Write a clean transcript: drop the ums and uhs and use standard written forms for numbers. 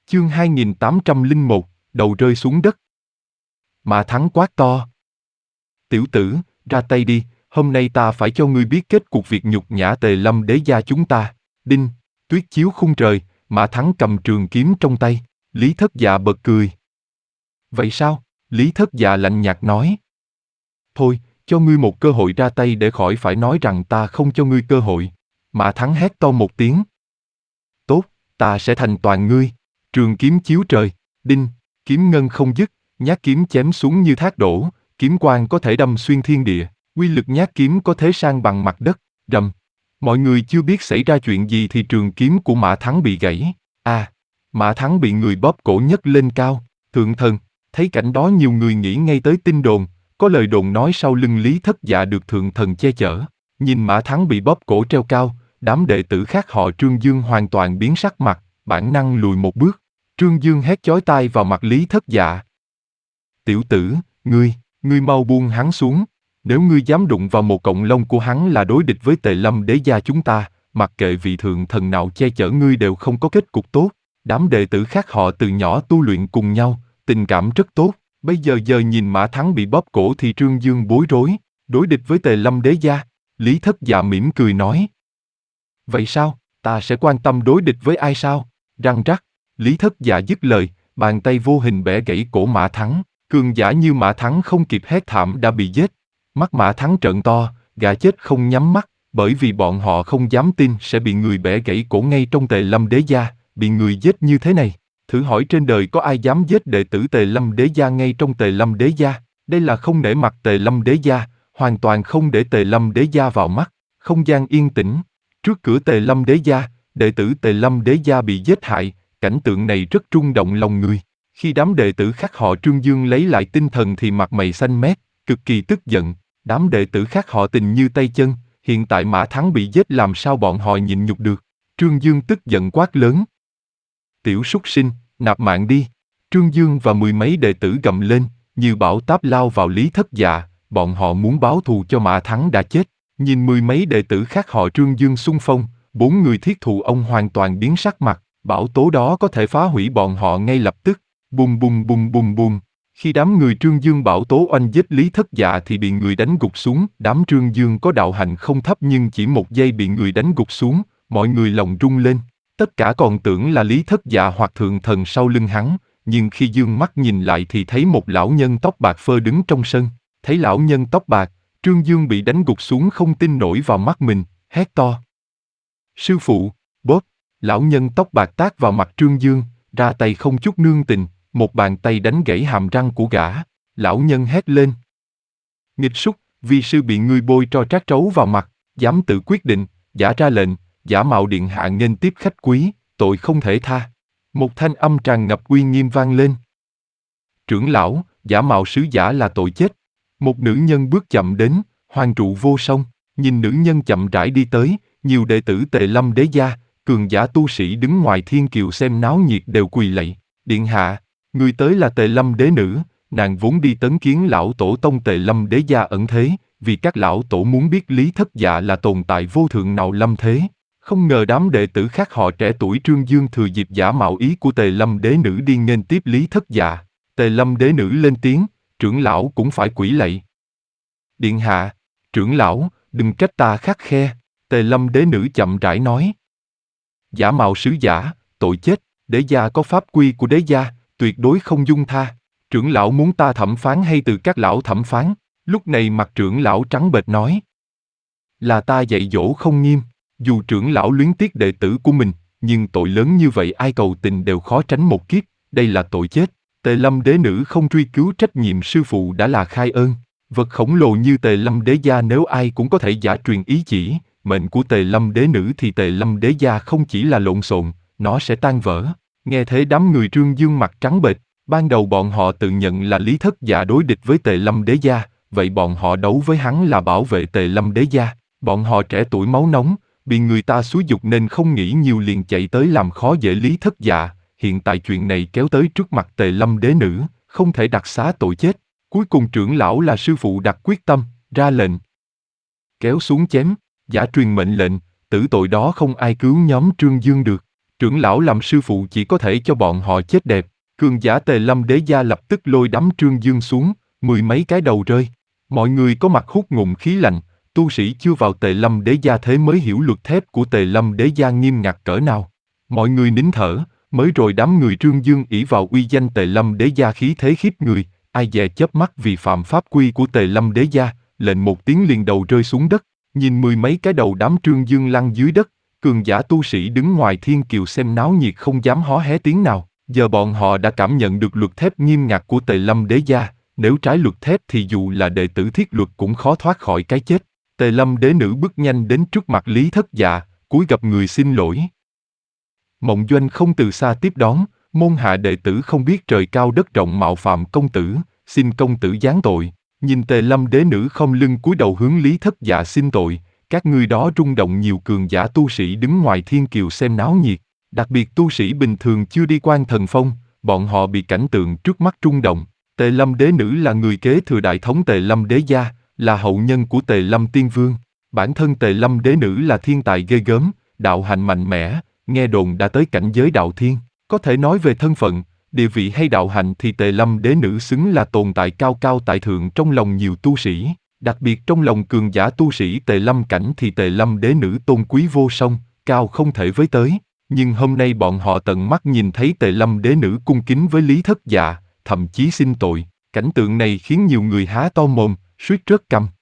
Chương 2801, đầu rơi xuống đất. Mã Thắng quát to. Tiểu tử, ra tay đi, hôm nay ta phải cho ngươi biết kết cuộc việc nhục nhã Tề Lâm đế gia chúng ta. Đinh, tuyết chiếu khung trời, Mã Thắng cầm trường kiếm trong tay. Lý Thất Dạ bật cười. Vậy sao? Lý Thất Dạ lạnh nhạt nói. Thôi, cho ngươi một cơ hội ra tay để khỏi phải nói rằng ta không cho ngươi cơ hội. Mã Thắng hét to một tiếng. Tốt, ta sẽ thành toàn ngươi. Trường kiếm chiếu trời, đinh, kiếm ngân không dứt, nhát kiếm chém xuống như thác đổ, kiếm quang có thể đâm xuyên thiên địa, uy lực nhát kiếm có thế san bằng mặt đất, rầm. Mọi người chưa biết xảy ra chuyện gì thì trường kiếm của Mã Thắng bị gãy. Mã Thắng bị người bóp cổ nhấc lên cao, thượng thần, thấy cảnh đó nhiều người nghĩ ngay tới tin đồn, có lời đồn nói sau lưng Lý Thất Dạ được thượng thần che chở. Nhìn Mã Thắng bị bóp cổ treo cao, đám đệ tử khác họ Trương Dương hoàn toàn biến sắc mặt, bản năng lùi một bước. Trương Dương hét chói tai vào mặt Lý Thất Dạ. Tiểu tử, ngươi mau buông hắn xuống. Nếu ngươi dám đụng vào một cọng lông của hắn là đối địch với Tề Lâm đế gia chúng ta, mặc kệ vị thượng thần nào che chở ngươi đều không có kết cục tốt. Đám đệ tử khác họ từ nhỏ tu luyện cùng nhau, tình cảm rất tốt. Bây giờ nhìn Mã Thắng bị bóp cổ thì Trương Dương bối rối, đối địch với Tề Lâm đế gia. Lý Thất Dạ mỉm cười nói. Vậy sao, ta sẽ quan tâm đối địch với ai sao? Răng rắc, Lý Thất Dạ dứt lời, bàn tay vô hình bẻ gãy cổ Mã Thắng. Cường giả như Mã Thắng không kịp hét thảm đã bị giết. Mắt Mã Thắng trợn to, gã chết không nhắm mắt, bởi vì bọn họ không dám tin sẽ bị người bẻ gãy cổ ngay trong Tề Lâm đế gia, bị người giết như thế này. Thử hỏi trên đời có ai dám giết đệ tử Tề Lâm đế gia ngay trong Tề Lâm đế gia? Đây là không nể mặt Tề Lâm đế gia, hoàn toàn không để Tề Lâm đế gia vào mắt. Không gian yên tĩnh. Trước cửa Tề Lâm đế gia, đệ tử Tề Lâm đế gia bị giết hại, cảnh tượng này rất rung động lòng người. Khi đám đệ tử khác họ Trương Dương lấy lại tinh thần thì mặt mày xanh mét, cực kỳ tức giận. Đám đệ tử khác họ Tình như tay chân, hiện tại Mã Thắng bị giết làm sao bọn họ nhịn nhục được. Trương Dương tức giận quát lớn. Tiểu súc sinh, nạp mạng đi. Trương Dương và mười mấy đệ tử gầm lên, như bão táp lao vào Lý Thất Dạ, bọn họ muốn báo thù cho Mã Thắng đã chết. Nhìn mười mấy đệ tử khác họ Trương Dương xung phong, 4 người thiết thù ông hoàn toàn biến sắc mặt, bão tố đó có thể phá hủy bọn họ ngay lập tức. Bùm bùm bùm bùm bùm. Khi đám người Trương Dương bão tố oanh giết Lý Thất Dạ thì bị người đánh gục xuống. Đám Trương Dương có đạo hạnh không thấp nhưng chỉ một giây bị người đánh gục xuống, mọi người lòng rung lên. Tất cả còn tưởng là Lý Thất Dạ hoặc thượng thần sau lưng hắn, nhưng khi dương mắt nhìn lại thì thấy một lão nhân tóc bạc phơ đứng trong sân. Thấy lão nhân tóc bạc, Trương Dương bị đánh gục xuống không tin nổi vào mắt mình, hét to. Sư phụ, bóp! Lão nhân tóc bạc tát vào mặt Trương Dương, ra tay không chút nương tình, một bàn tay đánh gãy hàm răng của gã. Lão nhân hét lên. Nghịch súc, vi sư bị ngươi bôi tro trát trấu vào mặt, dám tự quyết định, giả ra lệnh, giả mạo điện hạ nghênh tiếp khách quý, tội không thể tha. Một thanh âm tràn ngập uy nghiêm vang lên. Trưởng lão, giả mạo sứ giả là tội chết. Một nữ nhân bước chậm đến, hoàng trụ vô song, nhìn nữ nhân chậm rãi đi tới, nhiều đệ tử Tề Lâm đế gia, cường giả tu sĩ đứng ngoài thiên kiều xem náo nhiệt đều quỳ lạy. Điện hạ, người tới là Tề Lâm đế nữ, nàng vốn đi tấn kiến lão tổ tông Tề Lâm đế gia ẩn thế, vì các lão tổ muốn biết Lý Thất Dạ là tồn tại vô thượng nào lâm thế. Không ngờ đám đệ tử khác họ trẻ tuổi Trương Dương thừa dịp giả mạo ý của Tề Lâm đế nữ đi nghênh tiếp Lý Thất Dạ. Tề Lâm đế nữ lên tiếng, trưởng lão cũng phải quỳ lạy. Điện hạ, trưởng lão, đừng trách ta khắt khe, Tề Lâm đế nữ chậm rãi nói. Giả mạo sứ giả, tội chết, đế gia có pháp quy của đế gia, tuyệt đối không dung tha. Trưởng lão muốn ta thẩm phán hay từ các lão thẩm phán? Lúc này mặt trưởng lão trắng bệch nói. Là ta dạy dỗ không nghiêm, dù trưởng lão luyến tiếc đệ tử của mình, nhưng tội lớn như vậy ai cầu tình đều khó tránh một kiếp, đây là tội chết. Tề Lâm đế nữ không truy cứu trách nhiệm sư phụ đã là khai ơn. Vật khổng lồ như Tề Lâm đế gia nếu ai cũng có thể giả truyền ý chỉ, mệnh của Tề Lâm đế nữ thì Tề Lâm đế gia không chỉ là lộn xộn, nó sẽ tan vỡ. Nghe thế đám người Trương Dương mặt trắng bệch, ban đầu bọn họ tự nhận là Lý Thất Dạ đối địch với Tề Lâm đế gia, vậy bọn họ đấu với hắn là bảo vệ Tề Lâm đế gia. Bọn họ trẻ tuổi máu nóng, bị người ta xúi giục nên không nghĩ nhiều liền chạy tới làm khó dễ Lý Thất Dạ. Hiện tại chuyện này kéo tới trước mặt Tề Lâm đế nữ, không thể đặc xá tội chết. Cuối cùng trưởng lão là sư phụ đặt quyết tâm, ra lệnh. Kéo xuống chém, giả truyền mệnh lệnh, tử tội đó không ai cứu nhóm Trương Dương được. Trưởng lão làm sư phụ chỉ có thể cho bọn họ chết đẹp. Cường giả Tề Lâm Đế Gia lập tức lôi đám Trương Dương xuống, 10 mấy cái đầu rơi. Mọi người có mặt hút ngụm khí lạnh, tu sĩ chưa vào Tề Lâm Đế Gia thế mới hiểu luật thép của Tề Lâm Đế Gia nghiêm ngặt cỡ nào. Mọi người nín thở, mới rồi đám người Trương Dương ỷ vào uy danh Tề Lâm Đế Gia khí thế khiếp người, ai dè chớp mắt vì phạm pháp quy của Tề Lâm Đế Gia, lệnh một tiếng liền đầu rơi xuống đất, nhìn 10 mấy cái đầu đám Trương Dương lăn dưới đất, cường giả tu sĩ đứng ngoài thiên kiều xem náo nhiệt không dám hó hé tiếng nào. Giờ bọn họ đã cảm nhận được luật thép nghiêm ngặt của Tề Lâm Đế Gia, nếu trái luật thép thì dù là đệ tử thiết luật cũng khó thoát khỏi cái chết. Tề Lâm Đế Nữ bước nhanh đến trước mặt Lý Thất Dạ, cúi gập người xin lỗi. Mộng Doanh không từ xa tiếp đón, môn hạ đệ tử không biết trời cao đất rộng mạo phạm công tử, xin công tử giáng tội. Nhìn Tề Lâm Đế Nữ không lưng cúi đầu hướng Lý Thất Dạ xin tội, các ngươi đó rung động nhiều cường giả tu sĩ đứng ngoài thiên kiều xem náo nhiệt. Đặc biệt tu sĩ bình thường chưa đi quan thần phong, bọn họ bị cảnh tượng trước mắt rung động. Tề Lâm Đế Nữ là người kế thừa đại thống Tề Lâm Đế Gia, là hậu nhân của Tề Lâm Tiên Vương. Bản thân Tề Lâm Đế Nữ là thiên tài ghê gớm, đạo hành mạnh mẽ, nghe đồn đã tới cảnh giới đạo thiên. Có thể nói về thân phận, địa vị hay đạo hành thì Tề Lâm Đế Nữ xứng là tồn tại cao cao tại thượng trong lòng nhiều tu sĩ. Đặc biệt trong lòng cường giả tu sĩ Tề Lâm cảnh thì Tề Lâm Đế Nữ tôn quý vô song, cao không thể với tới. Nhưng hôm nay bọn họ tận mắt nhìn thấy Tề Lâm Đế Nữ cung kính với Lý Thất Dạ, thậm chí xin tội. Cảnh tượng này khiến nhiều người há to mồm, suýt rớt cằm.